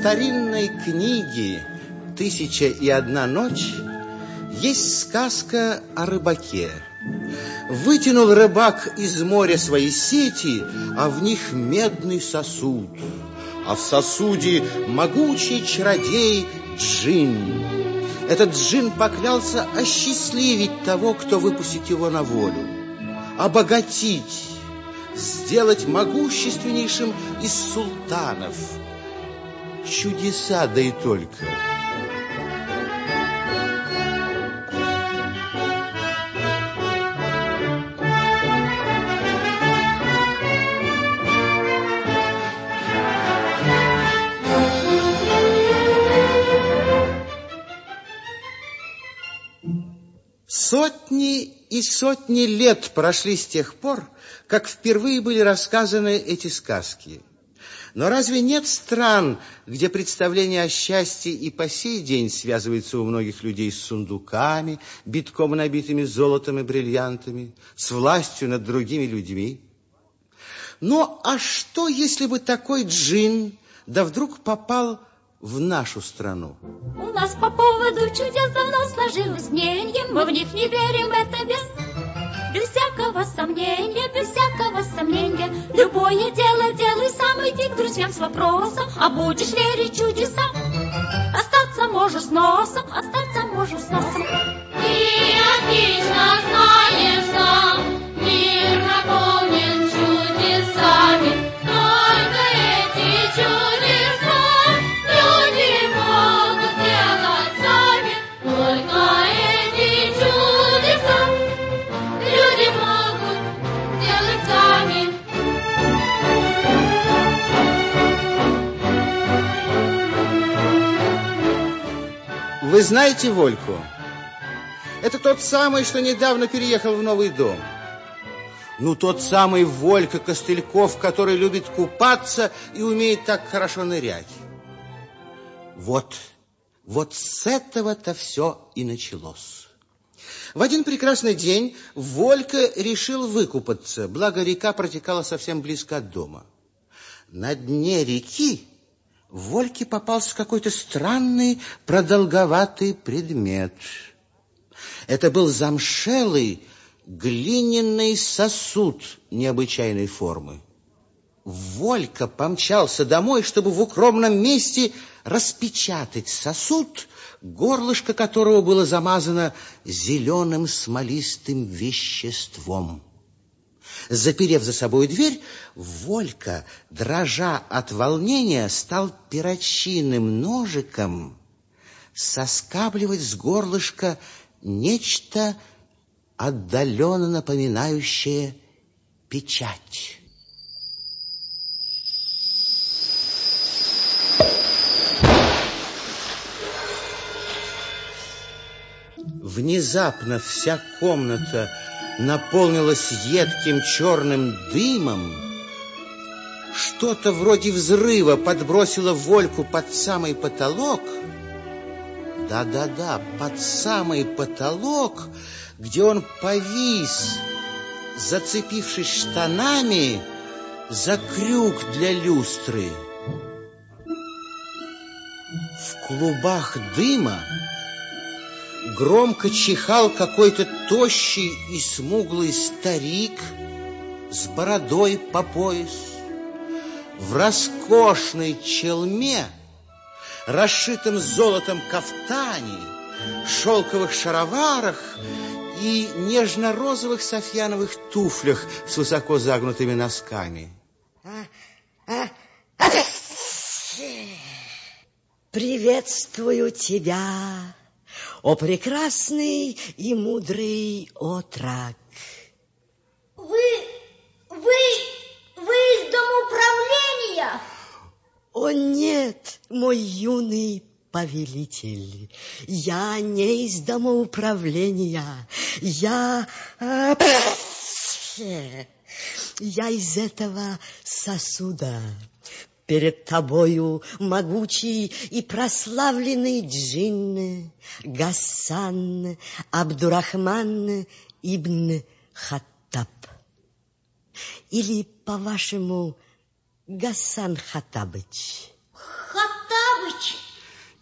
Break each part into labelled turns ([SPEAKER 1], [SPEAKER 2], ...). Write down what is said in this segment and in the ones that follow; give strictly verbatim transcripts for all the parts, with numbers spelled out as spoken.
[SPEAKER 1] старинной книге «Тысяча и одна ночь» есть сказка о рыбаке. Вытянул рыбак из моря свои сети, а в них медный сосуд, а в сосуде могучий чародей Джин. Этот Джин поклялся осчастливить того, кто выпустит его на волю, обогатить, сделать могущественнейшим из султанов. Чудеса, да и только. Сотни и сотни лет прошли с тех пор, как впервые были рассказаны эти сказки. Но разве нет стран, где представление о счастье и по сей день связывается у многих людей с сундуками, битком набитыми золотом и бриллиантами, с властью над другими людьми? Ну, а что, если бы такой Джин, да вдруг попал в нашу страну?
[SPEAKER 2] У нас по поводу чудес давно сложилось мнение, мы в них не верим, это без, без всякого сомнения, без всякого сомнения. Любое дело делай сам, иди к друзьям с вопросом, а будешь верить чудесам, остаться можешь с носом, остаться можешь с носом. Ты отлично знаешь сам, мир наполнен чудесами, только эти чудеса люди могут делать сами, только эти чудеса люди могут делать сами.
[SPEAKER 1] Вы знаете Вольку? Это тот самый, что недавно переехал в новый дом. Ну, тот самый Волька Костыльков, который любит купаться и умеет так хорошо нырять. Вот, вот с этого-то все и началось. В один прекрасный день Волька решил выкупаться, благо река протекала совсем близко от дома. На дне реки Вольке попался какой-то странный продолговатый предмет. Это был замшелый глиняный сосуд необычайной формы. Волька помчался домой, чтобы в укромном месте распечатать сосуд, горлышко которого было замазано зеленым смолистым веществом. Заперев за собой дверь, Волька, дрожа от волнения, стал перочинным ножиком соскабливать с горлышка нечто отдаленно напоминающее печать. Внезапно вся комната наполнилась едким черным дымом. Что-то вроде взрыва подбросило Вольку под самый потолок. Да-да-да, под самый потолок, где он повис, зацепившись штанами за крюк для люстры. В клубах дыма громко чихал какой-то тощий и смуглый старик с бородой по пояс, в роскошной челме, расшитом золотом кафтане, шелковых шароварах и нежно-розовых софьяновых туфлях с высоко загнутыми носками.
[SPEAKER 3] Приветствую тебя, о прекрасный и мудрый отрок.
[SPEAKER 4] Вы, вы, вы из домоуправления?
[SPEAKER 3] О нет, мой юный повелитель, я не из домоуправления, я... Я из этого сосуда. Перед тобою могучий и прославленный джин Гасан Абдурахман ибн Хаттаб. Или, по-вашему, Гасан Хаттабыч.
[SPEAKER 4] Хаттабыч?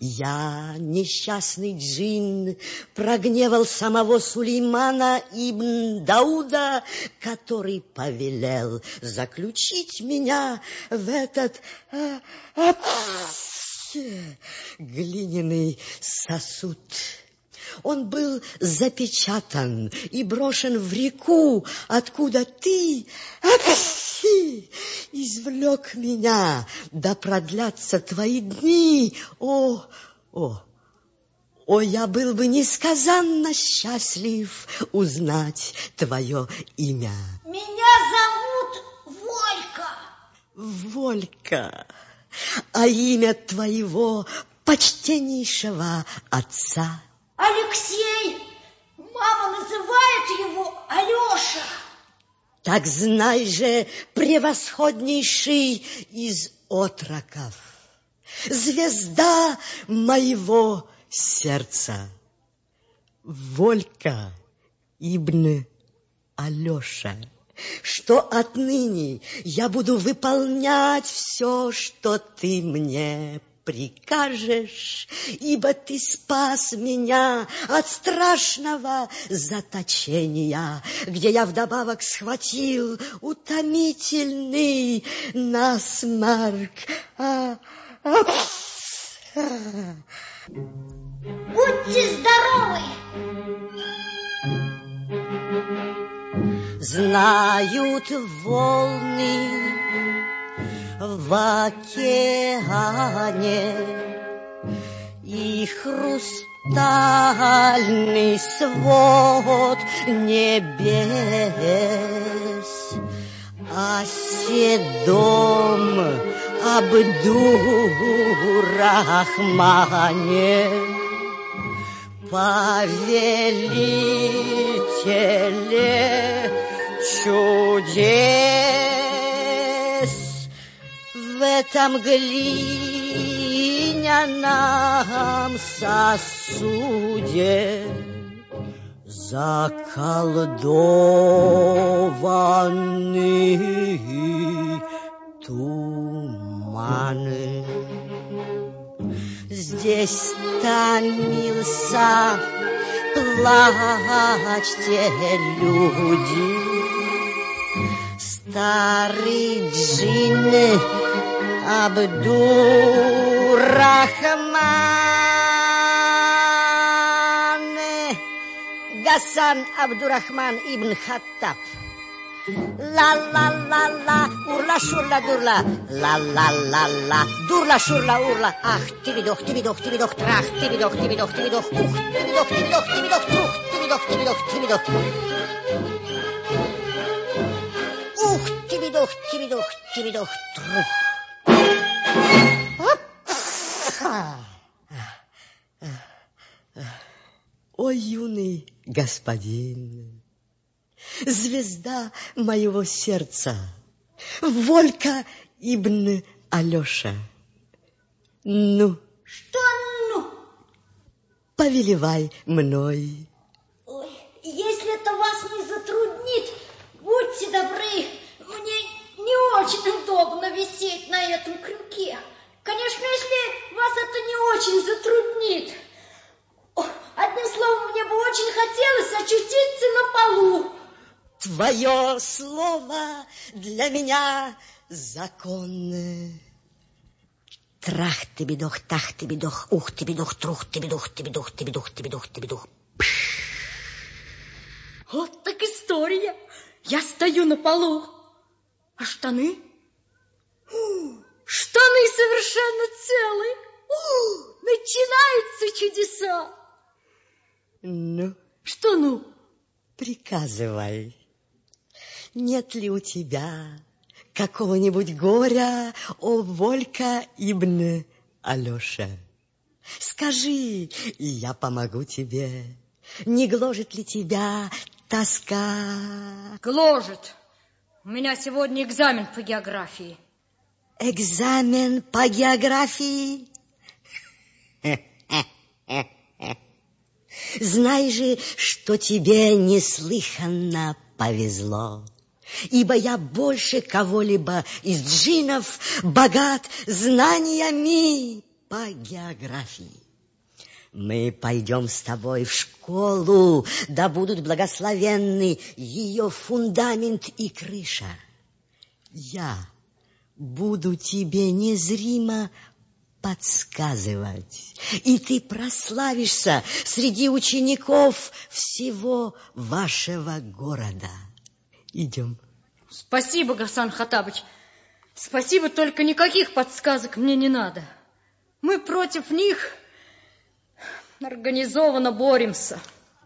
[SPEAKER 3] Я, несчастный джин, прогневал самого Сулеймана ибн Дауда, который повелел заключить меня в этот э, э, глиняный сосуд. Он был запечатан и брошен в реку, откуда ты извлек меня, да продлятся твои дни. О, о, о, я был бы несказанно счастлив узнать твое имя.
[SPEAKER 4] Меня зовут Волька.
[SPEAKER 3] Волька, а имя твоего почтеннейшего отца?
[SPEAKER 4] Алексей. Мама называет его Алеша.
[SPEAKER 3] Так знай же, превосходнейший из отроков, звезда моего сердца, Волька ибн Алеша, что отныне я буду выполнять все, что ты мне прикажешь, ибо ты спас меня от страшного заточения, где я вдобавок схватил утомительный насморк. А, а, а.
[SPEAKER 4] Будьте здоровы!
[SPEAKER 3] Знают волны в океане и хрустальный свод небес, о седом Абдур-Рахмане, повелителе чудес. В этом глиняном сосуде заколдованный туманы. Здесь томился, плачьте, люди, старый джин Абдур-Рахман, Гасан Абдурахман ибн Хаттаб. Ла-ла-ла-ла, урла-шурла-дурла, ла-ла-ла-ла, дурла-шурла-урла. Ах, тибидох, тибидох, тибидох, трах, тибидох, тибидох, тибидох, ух, тибидох, тибидох, тибидох, трух, тибидох, тибидох, тибидох. Ух, тибидох, тибидох, тибидох, трух. О, юный господин, звезда моего сердца, Волька ибн Алеша. Ну?
[SPEAKER 4] Что ну?
[SPEAKER 3] Повелевай мной.
[SPEAKER 4] Ой, если это вас не затруднит, будьте добры, мне не очень удобно висеть на этом крюке. Конечно, если вас это не очень затруднит. О, одним словом, мне бы очень хотелось очутиться на полу.
[SPEAKER 3] Твое слово для меня законное. Трах ты бедох, тах ты бедох, ух ты бедох, трух ты бедох, ты бедох, ты бедох, ты бедох, ты бедох.
[SPEAKER 2] Вот так история. Я стою на полу. А штаны? Штаны совершенно целые. Начинаются чудеса.
[SPEAKER 3] Ну?
[SPEAKER 2] Что ну?
[SPEAKER 3] Приказывай. Нет ли у тебя какого-нибудь горя, о Волька ибн Алеша? Скажи, и я помогу тебе. Не гложет ли тебя тоска?
[SPEAKER 2] Гложет. У меня сегодня экзамен по географии.
[SPEAKER 3] Экзамен по географии? Знай же, что тебе неслыханно повезло, ибо я больше кого-либо из джиннов богат знаниями по географии. Мы пойдем с тобой в школу, да будут благословенны ее фундамент и крыша. Я буду тебе незримо подсказывать, и ты прославишься среди учеников всего вашего города. Идем.
[SPEAKER 5] Спасибо, Гасан Хаттабыч. Спасибо, только никаких подсказок мне не надо. Мы против них организованно боремся.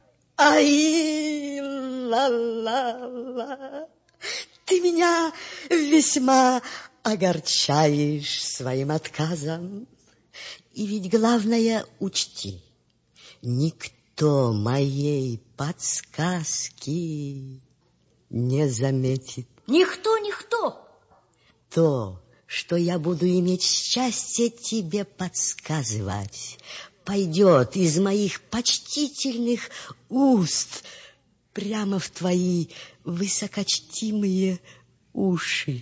[SPEAKER 3] Ай, ла-ла-ла. Ты меня весьма огорчаешь своим отказом. И ведь главное учти, никто моей подсказки не заметит.
[SPEAKER 5] Никто, никто.
[SPEAKER 3] То, что я буду иметь счастье тебе подсказывать, пойдет из моих почтительных уст прямо в твои высокочтимые уши.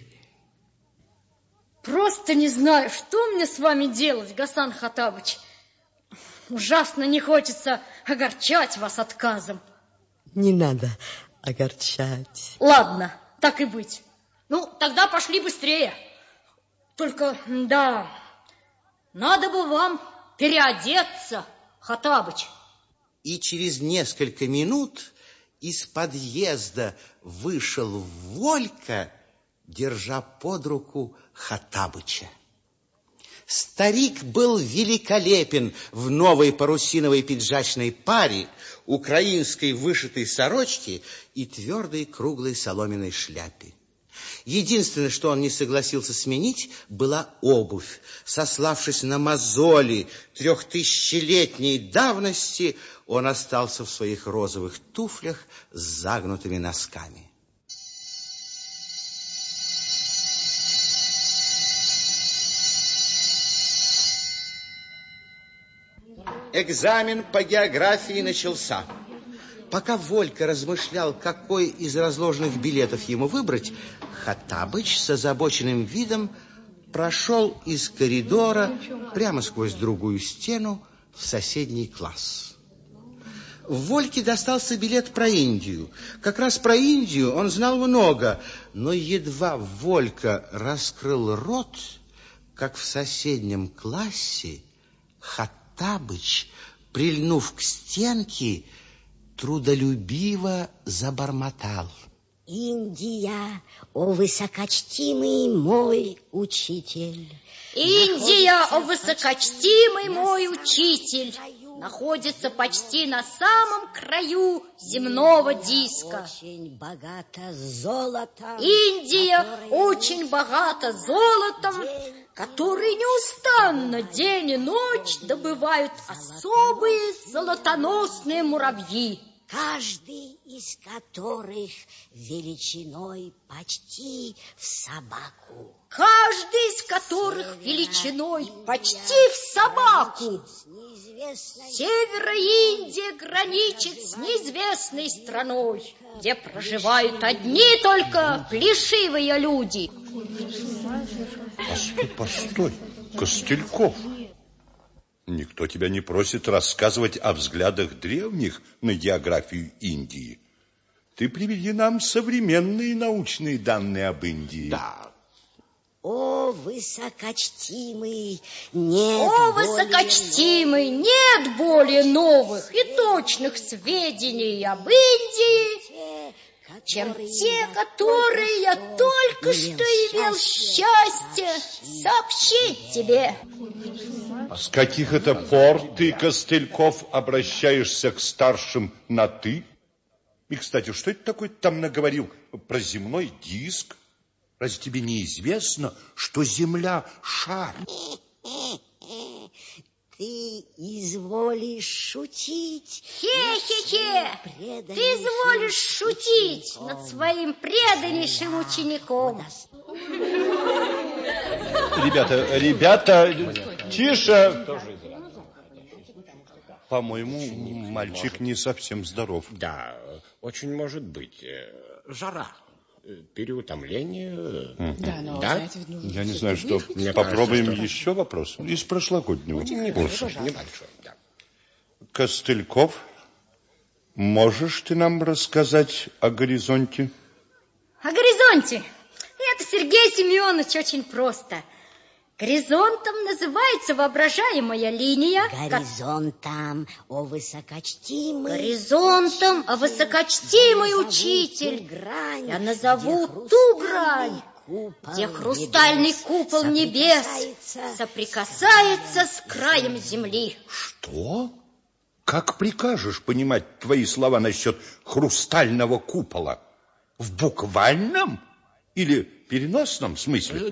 [SPEAKER 5] Просто не знаю, что мне с вами делать, Гасан Хаттабыч. Ужасно не хочется огорчать вас отказом.
[SPEAKER 3] Не надо огорчать.
[SPEAKER 5] Ладно, так и быть. Ну, тогда пошли быстрее. Только, да, надо бы вам переодеться, Хаттабыч.
[SPEAKER 1] И через несколько минут из подъезда вышел Волька, держа под руку Хаттабыча. Старик был великолепен в новой парусиновой пиджачной паре, украинской вышитой сорочке и твердой круглой соломенной шляпе. Единственное, что он не согласился сменить, была обувь. Сославшись на мозоли трехтысячелетней давности, он остался в своих розовых туфлях с загнутыми носками. Экзамен по географии начался. Пока Волька размышлял, какой из разложенных билетов ему выбрать, Хаттабыч с озабоченным видом прошел из коридора прямо сквозь другую стену в соседний класс. Вольке достался билет про Индию. Как раз про Индию он знал много, но едва Волька раскрыл рот, как в соседнем классе Хаттабыч, прильнув к стенке, трудолюбиво забормотал.
[SPEAKER 3] Индия, о высокочтимый мой учитель.
[SPEAKER 2] Индия, о высокочтимый мой учитель, находится почти на самом краю земного диска.
[SPEAKER 3] Очень богата золотом.
[SPEAKER 2] Индия очень богата золотом, который неустанно день и ночь добывают особые золотоносные муравьи,
[SPEAKER 3] каждый из которых величиной почти в собаку.
[SPEAKER 2] Каждый из которых величиной почти в собаку. Севера Индия граничит с неизвестной страной, где проживают одни только плешивые люди.
[SPEAKER 6] Постой, постой, Костыльков. Никто тебя не просит рассказывать о взглядах древних на географию Индии. Ты приведи нам современные научные данные об Индии.
[SPEAKER 1] Да.
[SPEAKER 3] О, высокочтимый, нет
[SPEAKER 2] О,
[SPEAKER 3] более
[SPEAKER 2] высокочтимый,
[SPEAKER 3] новых,
[SPEAKER 2] нет более новых и точных сведений об Индии, чем те, которые я только что имел счастье сообщить тебе.
[SPEAKER 6] С каких это пор ты, Костыльков, обращаешься к старшим на «ты»? И, кстати, что это такое ты там наговорил про земной диск? Разве тебе не известно, что Земля — шар?
[SPEAKER 3] Ты изволишь шутить.
[SPEAKER 2] Хе-хе-хе! Ты изволишь шутить над своим преданнейшим учеником.
[SPEAKER 6] Ребята, ребята, тише! По-моему, мальчик не совсем здоров.
[SPEAKER 7] Да, очень может быть. Жара. переутомление.
[SPEAKER 8] Да, но,
[SPEAKER 7] да?
[SPEAKER 8] знаете, ну,
[SPEAKER 6] Я не знаю, что.
[SPEAKER 7] Мне
[SPEAKER 6] Попробуем
[SPEAKER 7] кажется, что...
[SPEAKER 6] еще вопрос. Из прошлогоднего.
[SPEAKER 7] Небольшой, небольшой, да.
[SPEAKER 6] Костыльков, можешь ты нам рассказать о горизонте?
[SPEAKER 5] О горизонте? Это, Сергей Семенович, очень просто. Горизонтом называется воображаемая линия.
[SPEAKER 3] Горизонтом, о высокочтимый.
[SPEAKER 5] Горизонтом, о высокочтимый учитель.
[SPEAKER 3] Грань,
[SPEAKER 5] я назову ту грань, где хрустальный купол небес соприкасается с краем земли.
[SPEAKER 6] Что? Как прикажешь понимать твои слова насчет хрустального купола? В буквальном или переносном смысле?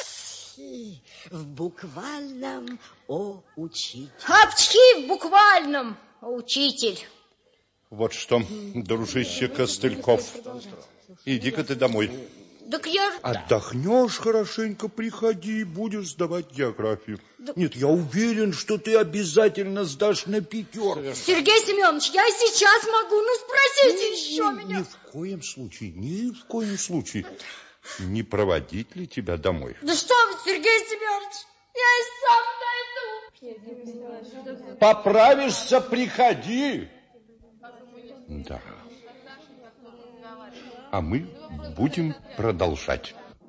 [SPEAKER 3] В буквальном, о учитель.
[SPEAKER 5] Апчхи в буквальном, о учитель.
[SPEAKER 6] Вот что, дружище Костыльков, иди-ка ты домой.
[SPEAKER 5] Так я...
[SPEAKER 6] Отдохнешь хорошенько, приходи, будешь сдавать географию. Да... Нет, я уверен, что ты обязательно сдашь на пятерку.
[SPEAKER 5] Сергей Семенович, я и сейчас могу, ну спросите
[SPEAKER 6] ни,
[SPEAKER 5] еще
[SPEAKER 6] ни,
[SPEAKER 5] меня.
[SPEAKER 6] Ни в коем случае, ни в коем случае. Не проводить ли тебя домой?
[SPEAKER 5] Да что вы, Сергей Семенович, я и сам дойду.
[SPEAKER 6] Поправишься, приходи. Да. А мы будем продолжать.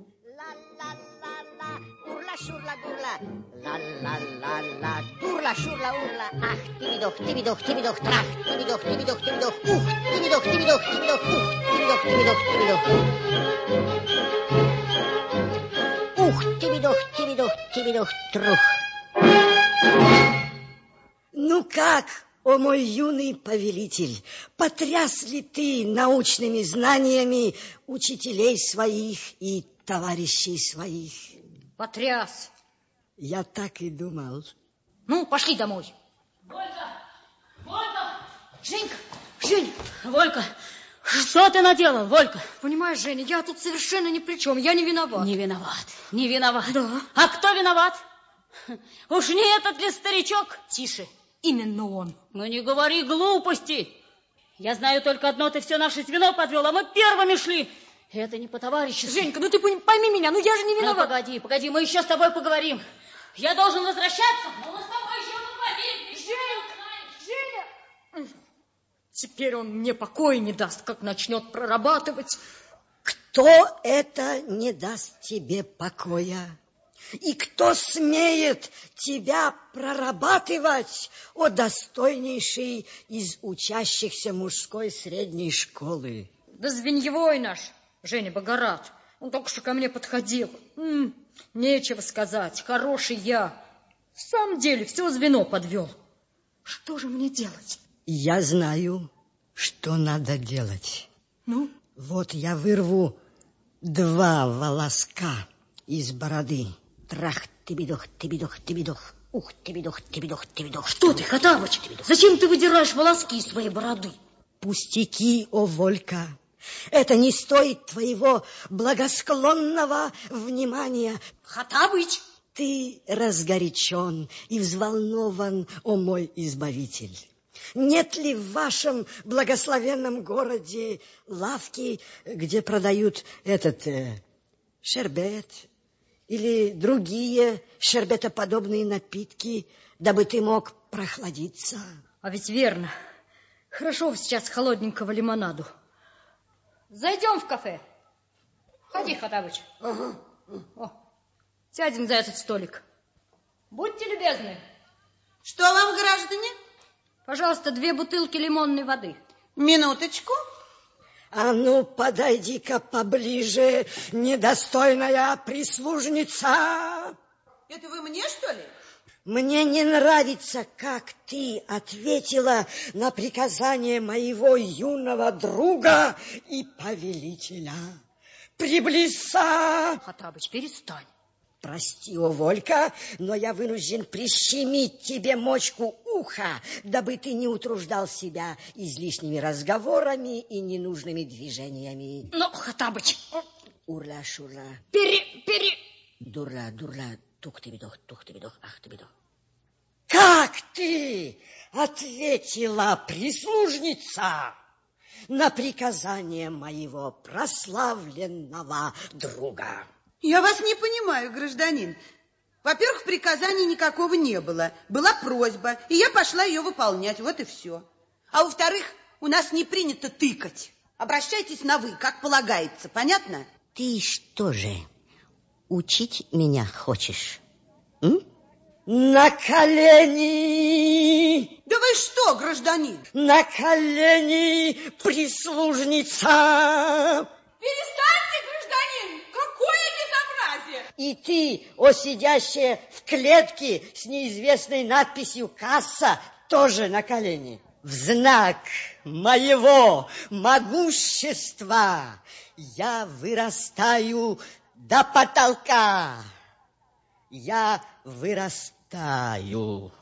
[SPEAKER 3] Ла-ла-ла-ла, урла-шурла-урла, ах, тибидох, тибидох, тибидох, трах, тибидох, тибидох, тибидох, ух, тибидох, тибидох, тибидох, ух, тибидох, тибидох, тибидох. Ух, тибидох, тибидох, тибидох, трух. Ну как, о мой юный повелитель, потряс ли ты научными знаниями учителей своих и товарищей своих?
[SPEAKER 5] Потряс.
[SPEAKER 3] Я так и думал.
[SPEAKER 5] Ну, пошли домой.
[SPEAKER 8] Волька! Волька!
[SPEAKER 5] Женька! Женя! Волька! Что ты наделал, Волька? Понимаешь, Женя, я тут совершенно ни при чем. Я не виноват.
[SPEAKER 8] Не виноват. Не виноват.
[SPEAKER 5] Да.
[SPEAKER 8] А кто виноват? Уж не этот ли старичок?
[SPEAKER 5] Тише. Именно он.
[SPEAKER 8] Ну, не говори глупости. Я знаю только одно. Ты все наше звено подвел, а мы первыми шли. Это не по-товарищески.
[SPEAKER 5] Женька, ну ты пойми меня, ну я же не виноват.
[SPEAKER 8] Ну, погоди, погоди, мы еще с тобой поговорим. Я должен возвращаться, но мы с тобой еще поговорим.
[SPEAKER 5] Женя! Женя! Теперь он мне покоя не даст, как начнет прорабатывать. Кто это не даст тебе покоя? И кто смеет тебя прорабатывать, о достойнейший из учащихся мужской средней школы? Да звеньевой наш, Женя Богорат. Он только что ко мне подходил. М-м, нечего сказать, хороший я. В самом деле, все звено подвел. Что же мне делать? Я знаю, что надо делать. Ну? Вот я вырву два волоска из бороды. Трах, тибидох, тибидох, тибидох. Ух, тибидох, тибидох, тибидох. Что ты, Хотапыч? Зачем ты выдираешь волоски из своей бороды? Пустяки, о Волька. Это не стоит твоего благосклонного внимания. Хотапыч! Ты разгорячен и взволнован, о мой избавитель. Нет ли в вашем благословенном городе лавки, где продают этот э, шербет или другие шербетоподобные напитки, дабы ты мог прохладиться? А ведь верно. Хорошо сейчас холодненького лимонаду. Зайдем в кафе. Ходи, Хотапыч. Ага. О, сядем за этот столик. Будьте любезны.
[SPEAKER 9] Что вам, граждане?
[SPEAKER 5] Пожалуйста, две бутылки лимонной воды.
[SPEAKER 9] Минуточку.
[SPEAKER 3] А ну, подойди-ка поближе, недостойная прислужница.
[SPEAKER 9] Это вы мне, что ли?
[SPEAKER 3] Мне не нравится, как ты ответила на приказание моего юного друга и повелителя. Приблизься.
[SPEAKER 5] Хотапыч, перестань.
[SPEAKER 3] Прости, о Волька, но я вынужден прищемить тебе мочку уха, дабы ты не утруждал себя излишними разговорами и ненужными движениями.
[SPEAKER 5] Ну, Хотапыч.
[SPEAKER 3] Урла-шурла.
[SPEAKER 5] Пере, пере...
[SPEAKER 3] Дурла-дурла. Тух-ты-бедох, тух-ты-бедох, ах-ты-бедох. Как ты ответила, прислужница? на приказание моего прославленного друга.
[SPEAKER 9] Я вас не понимаю, гражданин. Во-первых, приказания никакого не было. Была просьба, и я пошла ее выполнять. Вот и все. А во-вторых, у нас не принято тыкать. Обращайтесь на «вы», как полагается. Понятно?
[SPEAKER 3] Ты что же, учить меня хочешь? М? На колени!
[SPEAKER 9] Да вы что, гражданин?
[SPEAKER 3] На колени, прислужница!
[SPEAKER 10] Перестаньте, гражданин! Какое безобразие!
[SPEAKER 3] И ты, о сидящая в клетке с неизвестной надписью «Касса», тоже на колени. В знак моего могущества я вырастаю до потолка. Я вырастаю,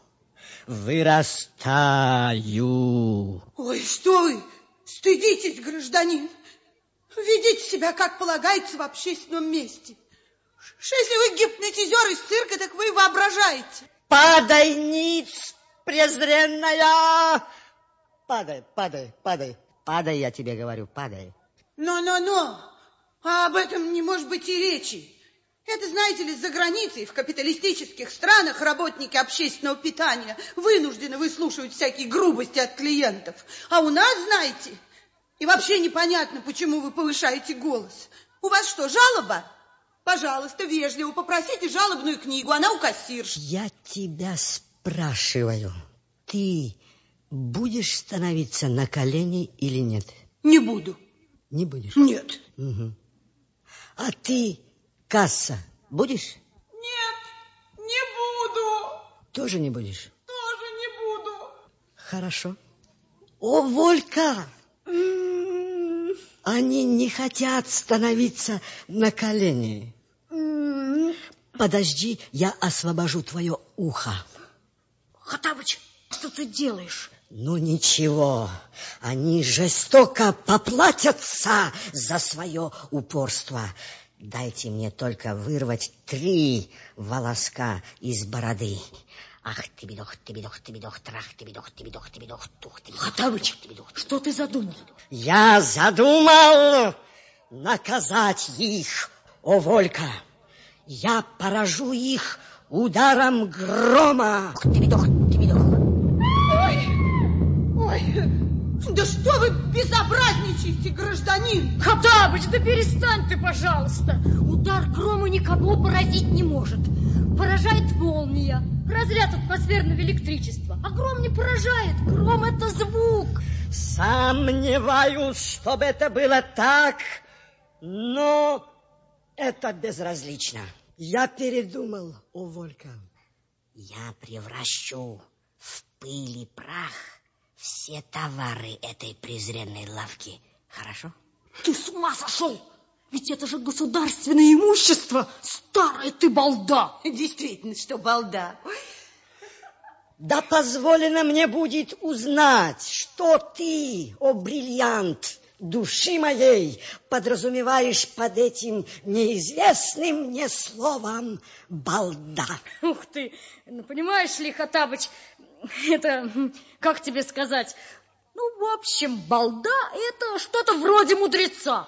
[SPEAKER 3] вырастаю.
[SPEAKER 9] Ой, что вы, стыдитесь, гражданин. Ведите себя, как полагается, в общественном месте. Что если вы гипнотизер из цирка, так вы воображаете.
[SPEAKER 3] Падай, ниц, презренная! Падай, падай, падай. Падай, я тебе говорю, падай.
[SPEAKER 9] Но-но-но, а об этом не может быть и речи. Это, знаете ли, за границей, в капиталистических странах работники общественного питания вынуждены выслушивать всякие грубости от клиентов. А у нас, знаете, и вообще непонятно, почему вы повышаете голос. У вас что, жалоба? Пожалуйста, вежливо попросите жалобную книгу, она у кассирши.
[SPEAKER 3] Я тебя спрашиваю, ты будешь становиться на колени или нет?
[SPEAKER 9] Не буду.
[SPEAKER 3] Не будешь?
[SPEAKER 9] Нет.
[SPEAKER 3] Угу. А ты, касса, будешь?
[SPEAKER 10] Нет, не буду.
[SPEAKER 3] Тоже не будешь?
[SPEAKER 10] Тоже не буду.
[SPEAKER 3] Хорошо. О, Волька! Они не хотят становиться на колени. Подожди, я освобожу твое ухо.
[SPEAKER 5] Хаттабыч, что ты делаешь?
[SPEAKER 3] Ну ничего, они жестоко поплатятся за свое упорство. Дайте мне только вырвать три волоска из бороды. Ах, ты бедох, ты бедох, ты бедох, трах, ты бедох, ты бедох, ты бедох, тух, ты бедох.
[SPEAKER 5] Хаттабыч, что ты задумал?
[SPEAKER 3] Я задумал наказать их, о Волька. Я поражу их ударом грома. Ты бедох, ты бедох.
[SPEAKER 9] Ой, ой, да что вы безобразничаете, гражданин?
[SPEAKER 5] Хаттабыч, да перестань ты, пожалуйста. Удар грома никого поразить не может. Поражает молния, разряд атмосферного электричества. А гром не поражает, гром — это звук.
[SPEAKER 3] Сомневаюсь, чтобы это было так, но это безразлично. Я передумал, о Волька. Я превращу в пыль и прах все товары этой презренной лавки. Хорошо?
[SPEAKER 5] Ты с ума сошел? Ведь это же государственное имущество. Старая ты балда.
[SPEAKER 9] Действительно, что балда.
[SPEAKER 3] Да позволено мне будет узнать, что ты, о бриллиант души моей, подразумеваешь под этим неизвестным мне словом балда.
[SPEAKER 5] Ух ты, ну понимаешь ли, Хаттабыч, это, как тебе сказать, ну, в общем, балда — это что-то вроде мудреца.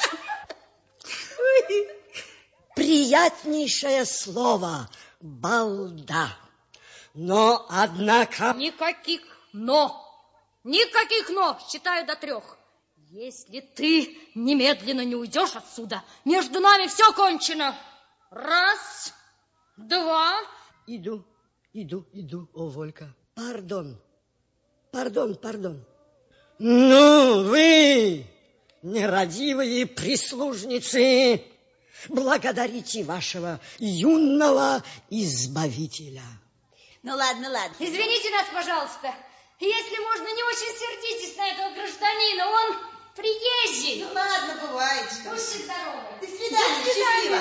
[SPEAKER 3] Приятнейшее слово балда. Но, однако...
[SPEAKER 5] Никаких «но». Никаких «но». Считаю до трех. Если ты немедленно не уйдешь отсюда, между нами все кончено. Раз, два...
[SPEAKER 3] Иду, иду, иду, о Волька. Пардон, пардон, пардон. Ну, вы, нерадивые прислужницы, благодарите вашего юного избавителя.
[SPEAKER 9] Ну, ладно, ладно.
[SPEAKER 8] Извините нас, пожалуйста. Если можно, не очень сердитесь на этого гражданина. Он приезжий.
[SPEAKER 9] Ну, ладно, бывает. Что
[SPEAKER 8] Будьте здоровы.
[SPEAKER 9] До свидания,
[SPEAKER 8] До свидания.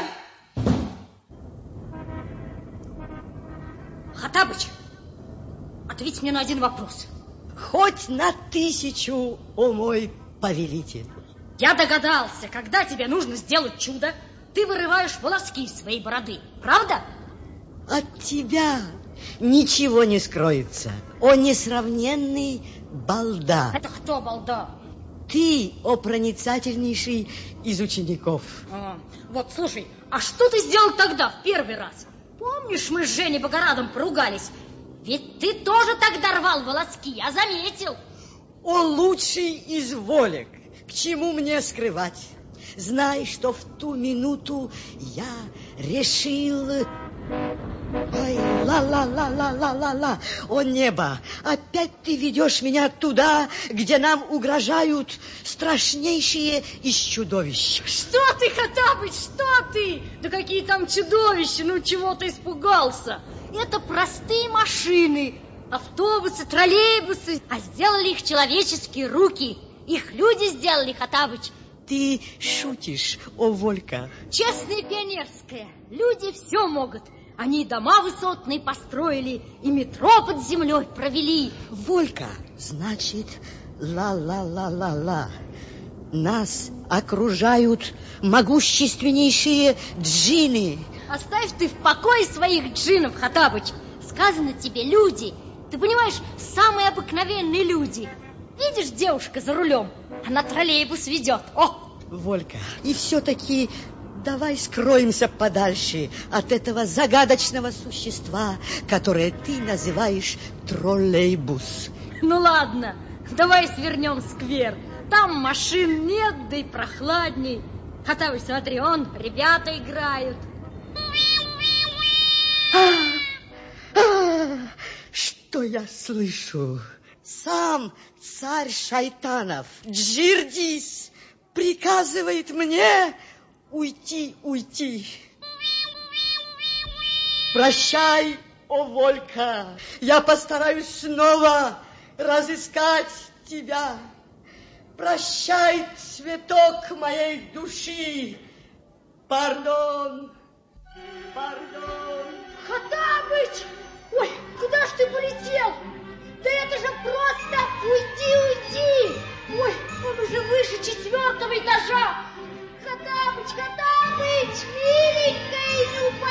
[SPEAKER 9] счастливо.
[SPEAKER 5] Хаттабыч, ответь мне на один вопрос.
[SPEAKER 3] Хоть на тысячу, о мой повелитель.
[SPEAKER 5] Я догадался, когда тебе нужно сделать чудо, ты вырываешь волоски из своей бороды. Правда?
[SPEAKER 3] От тебя ничего не скроется, о несравненный балда.
[SPEAKER 5] Это кто балда?
[SPEAKER 3] Ты, о проницательнейший из учеников.
[SPEAKER 5] А, вот, слушай, а что ты сделал тогда, в первый раз? Помнишь, мы с Женей Богорадом поругались? Ведь ты тоже тогда рвал волоски, я заметил.
[SPEAKER 3] О лучший из волек, к чему мне скрывать? Знай, что в ту минуту я решил... Ой, ла-ла-ла-ла-ла-ла-ла. О, небо, опять ты ведешь меня туда, где нам угрожают страшнейшие из чудовищ.
[SPEAKER 5] Что ты, Хоттабыч, что ты? Да какие там чудовища, ну чего ты испугался? Это простые машины, автобусы, троллейбусы, а сделали их человеческие руки. Их люди сделали, Хоттабыч.
[SPEAKER 3] Ты шутишь, о Волька.
[SPEAKER 5] Честное пионерское, люди все могут. Они дома высотные построили и метро под землей провели.
[SPEAKER 3] Волька, значит, ла-ла-ла-ла-ла. Нас окружают могущественнейшие джинны.
[SPEAKER 5] Оставь ты в покое своих джиннов, Хоттабыч. Сказано тебе люди. Ты понимаешь, самые обыкновенные люди. Видишь, девушка за рулем, она троллейбус ведет. О!
[SPEAKER 3] Волька, и все-таки давай скроемся подальше от этого загадочного существа, которое ты называешь троллейбус.
[SPEAKER 5] Ну ладно, давай свернем в сквер. Там машин нет, да и прохладней. Хоттабыч, смотри, он, ребята играют.
[SPEAKER 3] А, а, что я слышу? Сам царь шайтанов, Джирдис, приказывает мне уйти, уйти. Прощай, о Волька, я постараюсь снова разыскать тебя. Прощай, цветок моей души. Пардон, пардон.
[SPEAKER 4] Хоттабыч! Ой, куда ж ты полетел? Да это же просто уйди, уйди! Ой, он уже выше четвертого этажа! Хоттабыч, Хоттабыч, миленькая,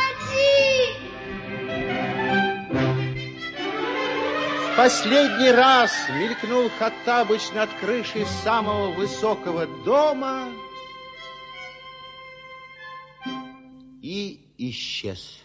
[SPEAKER 4] не упади!
[SPEAKER 1] В последний раз мелькнул Хоттабыч над крышей самого высокого дома и исчез.